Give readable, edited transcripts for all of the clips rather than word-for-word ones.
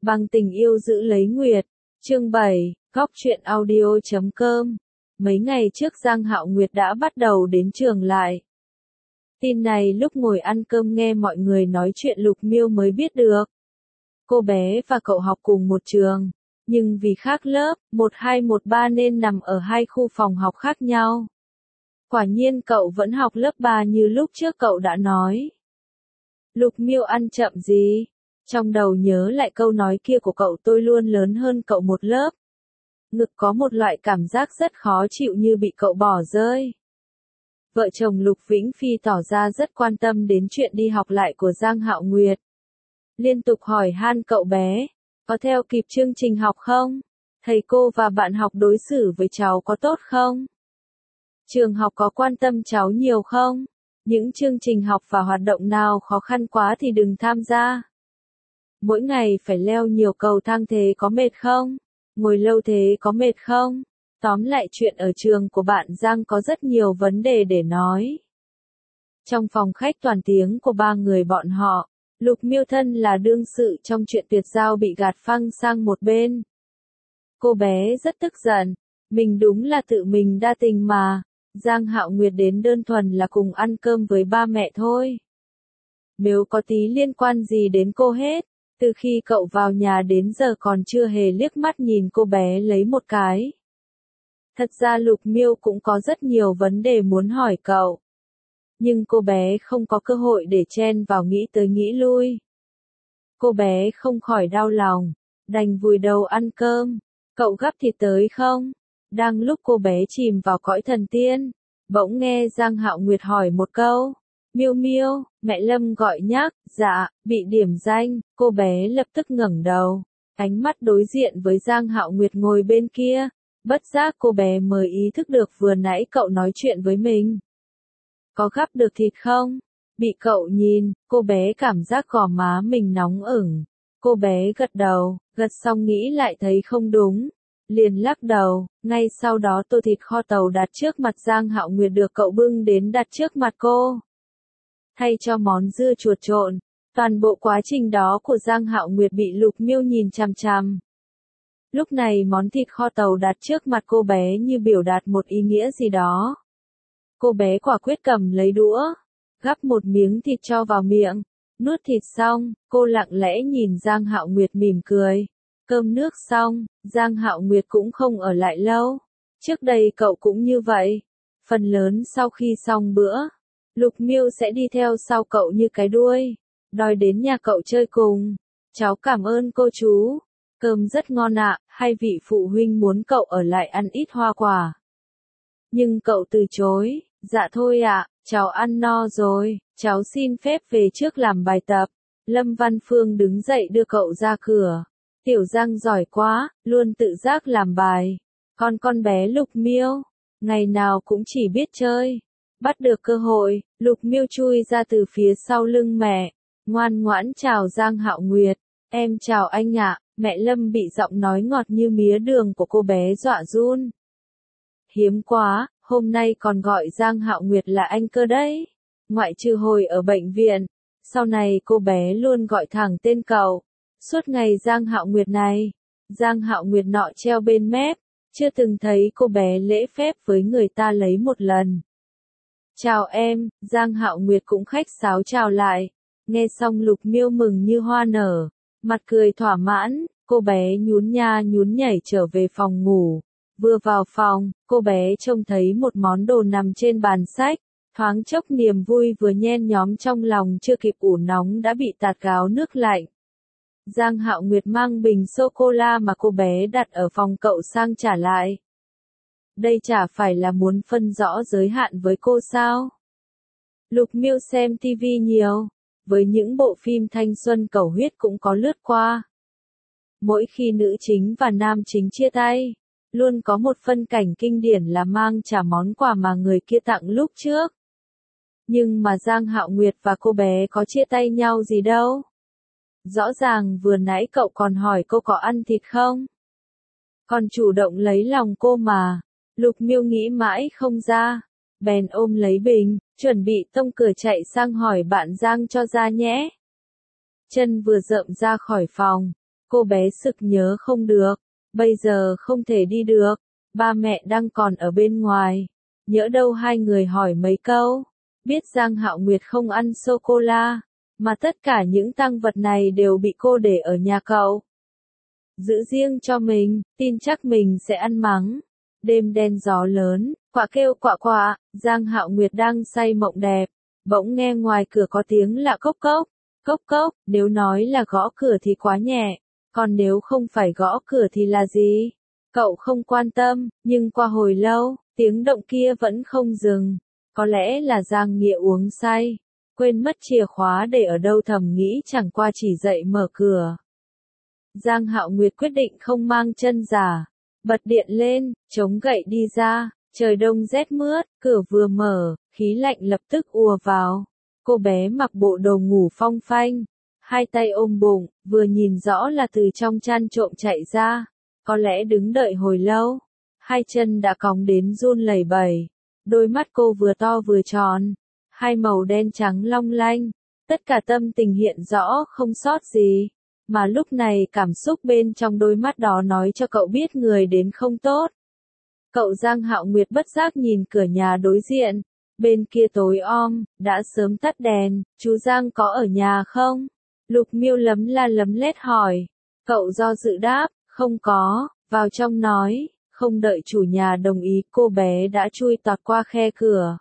Bằng tình yêu giữ lấy Nguyệt. Chương 7, Góc truyện audio.com. Mấy ngày trước Giang Hạo Nguyệt đã bắt đầu đến trường lại. Tin này lúc ngồi ăn cơm nghe mọi người nói chuyện Lục Miêu mới biết được. Cô bé và cậu học cùng một trường, nhưng vì khác lớp, 1213 nên nằm ở hai khu phòng học khác nhau. Quả nhiên cậu vẫn học lớp 3 như lúc trước cậu đã nói. Lục Miêu ăn chậm gì? Trong đầu nhớ lại câu nói kia của cậu, tôi luôn lớn hơn cậu một lớp. Ngực có một loại cảm giác rất khó chịu như bị cậu bỏ rơi. Vợ chồng Lục Vĩnh Phi tỏ ra rất quan tâm đến chuyện đi học lại của Giang Hạo Nguyệt. Liên tục hỏi han cậu bé, có theo kịp chương trình học không? Thầy cô và bạn học đối xử với cháu có tốt không? Trường học có quan tâm cháu nhiều không? Những chương trình học và hoạt động nào khó khăn quá thì đừng tham gia. Mỗi ngày phải leo nhiều cầu thang thế có mệt không? Ngồi lâu thế có mệt không? Tóm lại chuyện ở trường của bạn Giang có rất nhiều vấn đề để nói. Trong phòng khách toàn tiếng của ba người bọn họ, Lục Miêu thân là đương sự trong chuyện tuyệt giao bị gạt phăng sang một bên. Cô bé rất tức giận, mình đúng là tự mình đa tình mà, Giang Hạo Nguyệt đến đơn thuần là cùng ăn cơm với ba mẹ thôi. Nếu có tí liên quan gì đến cô hết, từ khi cậu vào nhà đến giờ còn chưa hề liếc mắt nhìn cô bé lấy một cái. Thật ra Lục Miêu cũng có rất nhiều vấn đề muốn hỏi cậu. Nhưng cô bé không có cơ hội để chen vào nghĩ tới nghĩ lui. Cô bé không khỏi đau lòng, đành vùi đầu ăn cơm. Cậu gắp thịt tới không? Đang lúc cô bé chìm vào cõi thần tiên, bỗng nghe Giang Hạo Nguyệt hỏi một câu. Miêu Miêu, mẹ Lâm gọi nhắc. Dạ, bị điểm danh. Cô bé lập tức ngẩng đầu, ánh mắt đối diện với Giang Hạo Nguyệt ngồi bên kia. Bất giác cô bé mới ý thức được vừa nãy cậu nói chuyện với mình. Có gắp được thịt không? Bị cậu nhìn, cô bé cảm giác gò má mình nóng ửng. Cô bé gật đầu, gật xong nghĩ lại thấy không đúng, liền lắc đầu. Ngay sau đó tô thịt kho tàu đặt trước mặt Giang Hạo Nguyệt được cậu bưng đến đặt trước mặt cô. Thay cho món dưa chuột trộn, toàn bộ quá trình đó của Giang Hạo Nguyệt bị Lục Miêu nhìn chằm chằm. Lúc này món thịt kho tàu đặt trước mặt cô bé như biểu đạt một ý nghĩa gì đó. Cô bé quả quyết cầm lấy đũa, gắp một miếng thịt cho vào miệng, nuốt thịt xong, cô lặng lẽ nhìn Giang Hạo Nguyệt mỉm cười. Cơm nước xong, Giang Hạo Nguyệt cũng không ở lại lâu. Trước đây cậu cũng như vậy. Phần lớn sau khi xong bữa, Lục Miêu sẽ đi theo sau cậu như cái đuôi, đòi đến nhà cậu chơi cùng. Cháu cảm ơn cô chú. Cơm rất ngon ạ, hai vị phụ huynh muốn cậu ở lại ăn ít hoa quả. Nhưng cậu từ chối, dạ thôi ạ, cháu ăn no rồi, cháu xin phép về trước làm bài tập. Lâm Văn Phương đứng dậy đưa cậu ra cửa. Tiểu Giang giỏi quá, luôn tự giác làm bài. Con bé Lục Miêu, ngày nào cũng chỉ biết chơi. Bắt được cơ hội, Lục Miêu chui ra từ phía sau lưng mẹ, ngoan ngoãn chào Giang Hạo Nguyệt. Em chào anh ạ. Mẹ Lâm bị giọng nói ngọt như mía đường của cô bé dọa run. Hiếm quá, hôm nay còn gọi Giang Hạo Nguyệt là anh cơ đấy. Ngoại trừ hồi ở bệnh viện, sau này cô bé luôn gọi thẳng tên cậu. Suốt ngày Giang Hạo Nguyệt này, Giang Hạo Nguyệt nọ treo bên mép, chưa từng thấy cô bé lễ phép với người ta lấy một lần. Chào em, Giang Hạo Nguyệt cũng khách sáo chào lại. Nghe xong Lục Miêu mừng như hoa nở, mặt cười thỏa mãn. Cô bé nhún nha nhún nhảy trở về phòng ngủ. Vừa vào phòng, cô bé trông thấy một món đồ nằm trên bàn sách. Thoáng chốc niềm vui vừa nhen nhóm trong lòng chưa kịp ủ nóng đã bị tạt gáo nước lạnh. Giang Hạo Nguyệt mang bình sô-cô-la mà cô bé đặt ở phòng cậu sang trả lại. Đây chả phải là muốn phân rõ giới hạn với cô sao? Lục Miêu xem TV nhiều, với những bộ phim thanh xuân cầu huyết cũng có lướt qua. Mỗi khi nữ chính và nam chính chia tay, luôn có một phân cảnh kinh điển là mang trả món quà mà người kia tặng lúc trước. Nhưng mà Giang Hạo Nguyệt và cô bé có chia tay nhau gì đâu. Rõ ràng vừa nãy cậu còn hỏi cô có ăn thịt không? Còn chủ động lấy lòng cô mà. Lục Miêu nghĩ mãi không ra, bèn ôm lấy bình, chuẩn bị tông cửa chạy sang hỏi bạn Giang cho ra nhé. Chân vừa rợm ra khỏi phòng, Cô bé sực nhớ không được, bây giờ không thể đi được, ba mẹ đang còn ở bên ngoài. Nhỡ đâu hai người hỏi mấy câu, biết Giang Hạo Nguyệt không ăn sô-cô-la, mà tất cả những tang vật này đều bị cô để ở nhà cậu. Giữ riêng cho mình, tin chắc mình sẽ ăn mắng. Đêm đen gió lớn, quạ kêu quạ quạ, Giang Hạo Nguyệt đang say mộng đẹp, bỗng nghe ngoài cửa có tiếng lạ cốc cốc, cốc cốc, nếu nói là gõ cửa thì quá nhẹ, còn nếu không phải gõ cửa thì là gì? Cậu không quan tâm, nhưng qua hồi lâu, tiếng động kia vẫn không dừng. Có lẽ là Giang Nghĩa uống say, quên mất chìa khóa để ở đâu, thầm nghĩ chẳng qua chỉ dậy mở cửa. Giang Hạo Nguyệt quyết định không mang chân giả, bật điện lên, chống gậy đi ra, trời đông rét mướt, cửa vừa mở, khí lạnh lập tức ùa vào. Cô bé mặc bộ đồ ngủ phong phanh, hai tay ôm bụng, vừa nhìn rõ là từ trong chăn trộm chạy ra, có lẽ đứng đợi hồi lâu, hai chân đã còng đến run lẩy bẩy, đôi mắt cô vừa to vừa tròn, hai màu đen trắng long lanh, tất cả tâm tình hiện rõ không sót gì. Mà lúc này cảm xúc bên trong đôi mắt đó nói cho cậu biết người đến không tốt. Cậu Giang Hạo Nguyệt bất giác nhìn cửa nhà đối diện, bên kia tối om, đã sớm tắt đèn, chú Giang có ở nhà không? Lục Miêu lấm la lấm lét hỏi. Cậu do dự đáp, không có, vào trong nói, không đợi chủ nhà đồng ý cô bé đã chui tọt qua khe cửa.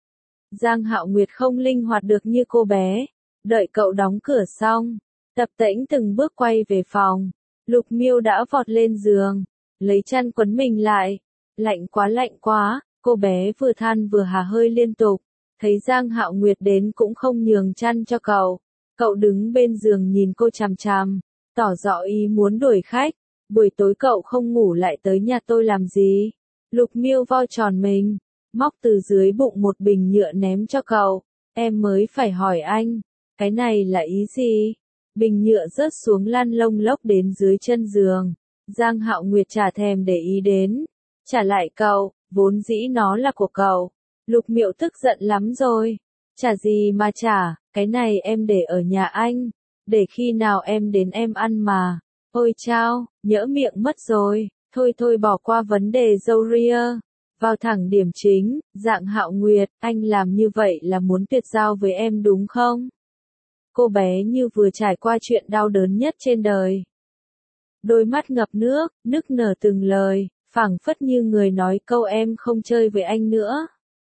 Giang Hạo Nguyệt không linh hoạt được như cô bé, đợi cậu đóng cửa xong. Tập tễnh từng bước quay về phòng, Lục Miêu đã vọt lên giường, lấy chăn quấn mình lại. Lạnh quá, cô bé vừa than vừa há hơi liên tục, thấy Giang Hạo Nguyệt đến cũng không nhường chăn cho cậu. Cậu đứng bên giường nhìn cô chằm chằm, tỏ rõ ý muốn đuổi khách, buổi tối cậu không ngủ lại tới nhà tôi làm gì? Lục Miêu vo tròn mình, móc từ dưới bụng một bình nhựa ném cho cậu, em mới phải hỏi anh, cái này là ý gì? Bình nhựa rớt xuống lăn lông lốc đến dưới chân giường. Giang Hạo Nguyệt chả thèm để ý đến. Trả lại cậu, vốn dĩ nó là của cậu. Lục Miệu tức giận lắm rồi. Trả gì mà trả, cái này em để ở nhà anh. Để khi nào em đến em ăn mà. Ôi chao, nhỡ miệng mất rồi. Thôi bỏ qua vấn đề râu ria. Vào thẳng điểm chính, Giang Hạo Nguyệt, anh làm như vậy là muốn tuyệt giao với em đúng không? Cô bé như vừa trải qua chuyện đau đớn nhất trên đời. Đôi mắt ngập nước, nức nở từng lời, phảng phất như người nói câu em không chơi với anh nữa.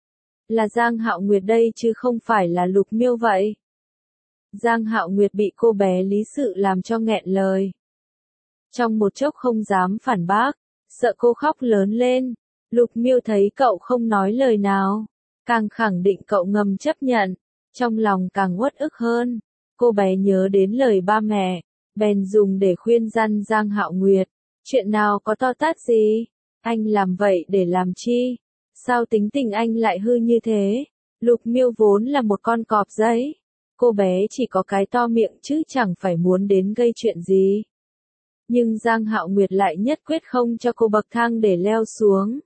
Là Giang Hạo Nguyệt đây chứ không phải là Lục Miêu vậy. Giang Hạo Nguyệt bị cô bé lý sự làm cho nghẹn lời. Trong một chốc không dám phản bác, sợ cô khóc lớn lên. Lục Miêu thấy cậu không nói lời nào, càng khẳng định cậu ngầm chấp nhận, trong lòng càng uất ức hơn. Cô bé nhớ đến lời ba mẹ, bèn dùng để khuyên răn Giang Hạo Nguyệt, chuyện nào có to tát gì, anh làm vậy để làm chi, sao tính tình anh lại hư như thế. Lục Miêu vốn là một con cọp giấy, cô bé chỉ có cái to miệng chứ chẳng phải muốn đến gây chuyện gì. Nhưng Giang Hạo Nguyệt lại nhất quyết không cho cô bậc thang để leo xuống.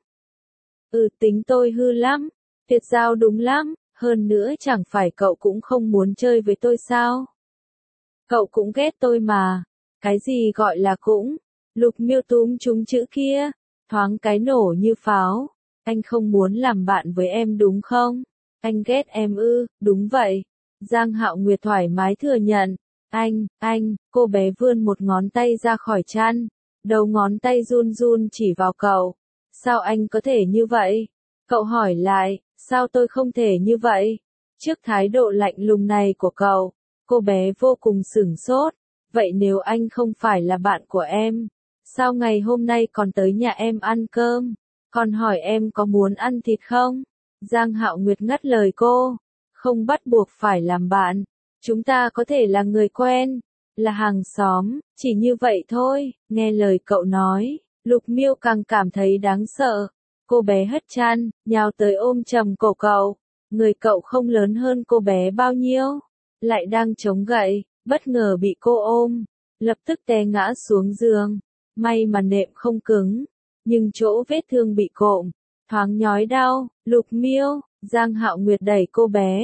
Tính tôi hư lắm, tuyệt giao đúng lắm. Hơn nữa chẳng phải cậu cũng không muốn chơi với tôi sao? Cậu cũng ghét tôi mà. Cái gì gọi là cũng? Lục Miêu túm trúng chữ kia, thoáng cái nổ như pháo. Anh không muốn làm bạn với em đúng không? Anh ghét em ư? Đúng vậy. Giang Hạo Nguyệt thoải mái thừa nhận. Anh, cô bé vươn một ngón tay ra khỏi chăn. Đầu ngón tay run run chỉ vào cậu. Sao anh có thể như vậy? Cậu hỏi lại. Sao tôi không thể như vậy? Trước thái độ lạnh lùng này của cậu, cô bé vô cùng sửng sốt. Vậy nếu anh không phải là bạn của em, sao ngày hôm nay còn tới nhà em ăn cơm? Còn hỏi em có muốn ăn thịt không? Giang Hạo Nguyệt ngắt lời cô. Không bắt buộc phải làm bạn. Chúng ta có thể là người quen, là hàng xóm, chỉ như vậy thôi. Nghe lời cậu nói, Lục Miêu càng cảm thấy đáng sợ. Cô bé hất chăn, nhào tới ôm chầm cổ cậu. Người cậu không lớn hơn cô bé bao nhiêu, lại đang chống gậy, bất ngờ bị cô ôm, lập tức té ngã xuống giường. May mà nệm không cứng, nhưng chỗ vết thương bị cộm, thoáng nhói đau. Lục Miêu, Giang Hạo Nguyệt đẩy cô bé.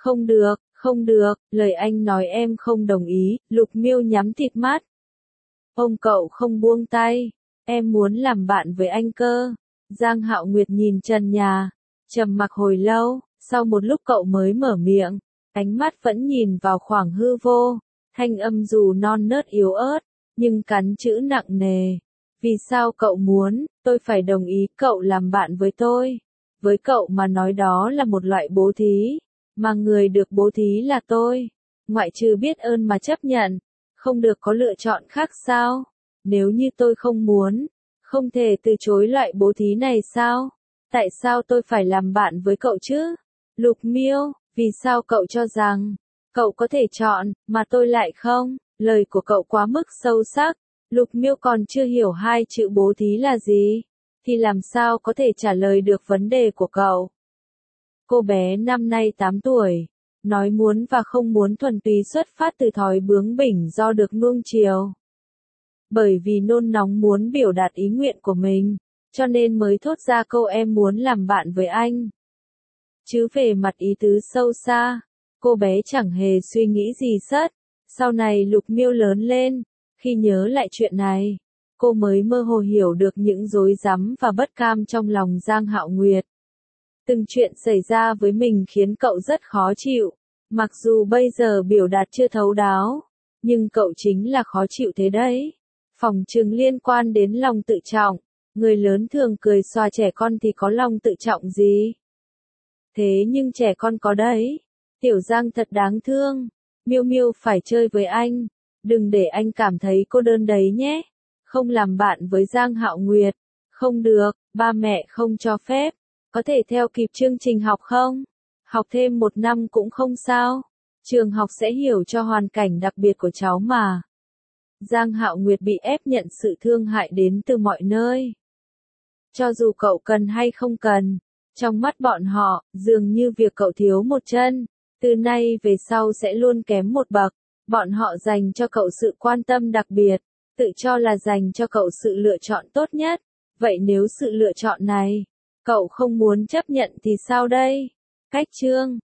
Không được, lời anh nói em không đồng ý. Lục Miêu nhắm thịt mắt. Ông cậu không buông tay, em muốn làm bạn với anh cơ. Giang Hạo Nguyệt nhìn trần nhà, trầm mặc hồi lâu, sau một lúc cậu mới mở miệng, ánh mắt vẫn nhìn vào khoảng hư vô, thanh âm dù non nớt yếu ớt, nhưng cắn chữ nặng nề. Vì sao cậu muốn, tôi phải đồng ý cậu làm bạn với tôi? Với cậu mà nói đó là một loại bố thí, mà người được bố thí là tôi. Ngoại trừ biết ơn mà chấp nhận, không được có lựa chọn khác sao? Nếu như tôi không muốn, không thể từ chối loại bố thí này sao? Tại sao tôi phải làm bạn với cậu chứ? Lục Miêu, vì sao cậu cho rằng cậu có thể chọn, mà tôi lại không? Lời của cậu quá mức sâu sắc. Lục Miêu còn chưa hiểu hai chữ bố thí là gì, thì làm sao có thể trả lời được vấn đề của cậu. Cô bé năm nay 8 tuổi, nói muốn và không muốn thuần túy xuất phát từ thói bướng bỉnh do được nuông chiều. Bởi vì nôn nóng muốn biểu đạt ý nguyện của mình, cho nên mới thốt ra câu em muốn làm bạn với anh. Chứ về mặt ý tứ sâu xa, cô bé chẳng hề suy nghĩ gì sất. Sau này Lục Miêu lớn lên, khi nhớ lại chuyện này, cô mới mơ hồ hiểu được những rối rắm và bất cam trong lòng Giang Hạo Nguyệt. Từng chuyện xảy ra với mình khiến cậu rất khó chịu, mặc dù bây giờ biểu đạt chưa thấu đáo, nhưng cậu chính là khó chịu thế đấy. Phỏng chừng liên quan đến lòng tự trọng, người lớn thường cười xòa trẻ con thì có lòng tự trọng gì. Thế nhưng trẻ con có đấy. Tiểu Giang thật đáng thương, Miêu Miêu phải chơi với anh, đừng để anh cảm thấy cô đơn đấy nhé. Không làm bạn với Giang Hạo Nguyệt, không được, ba mẹ không cho phép. Có thể theo kịp chương trình học không? Học thêm 1 năm cũng không sao. Trường học sẽ hiểu cho hoàn cảnh đặc biệt của cháu mà. Giang Hạo Nguyệt bị ép nhận sự thương hại đến từ mọi nơi. Cho dù cậu cần hay không cần, trong mắt bọn họ, dường như việc cậu thiếu một chân, từ nay về sau sẽ luôn kém một bậc. Bọn họ dành cho cậu sự quan tâm đặc biệt, tự cho là dành cho cậu sự lựa chọn tốt nhất. Vậy nếu sự lựa chọn này, cậu không muốn chấp nhận thì sao đây? Cách chương